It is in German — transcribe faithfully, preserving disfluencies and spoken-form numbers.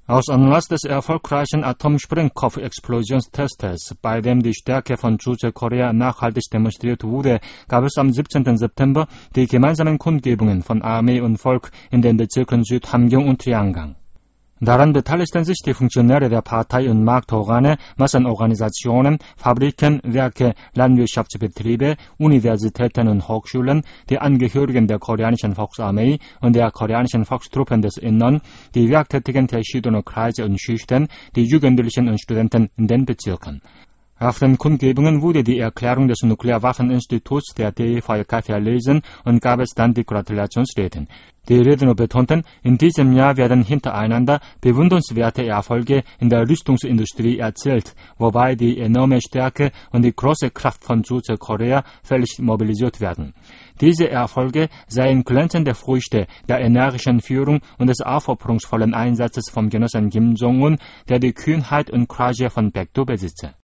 Aus Anlass des erfolgreichen Atomsprengkopf-Explosionstests, bei dem die Stärke von Südkorea nachhaltig demonstriert wurde, gab es am siebzehnten September die gemeinsamen Kundgebungen von Armee und Volk in den Bezirken Süd, Hamgyong und Ryanggang. Daran beteiligten sich die Funktionäre der Partei und Marktorgane, Massenorganisationen, Fabriken, Werke, Landwirtschaftsbetriebe, Universitäten und Hochschulen, die Angehörigen der koreanischen Volksarmee und der koreanischen Volkstruppen des Innern, die Werktätigen verschiedener Kreise und Schichten, die Jugendlichen und Studenten in den Bezirken. Auf den Kundgebungen wurde die Erklärung des Nuklearwaffeninstituts der D E V K verlesen und gab es dann die Gratulationsreden. Die Redner betonten, in diesem Jahr werden hintereinander bewundernswerte Erfolge in der Rüstungsindustrie erzielt, wobei die enorme Stärke und die große Kraft von Südkorea völlig mobilisiert werden. Diese Erfolge seien glänzende Früchte der energischen Führung und des aufopferungsvollen Einsatzes vom Genossen Kim Jong-un, der die Kühnheit und Courage von Baekdu besitze.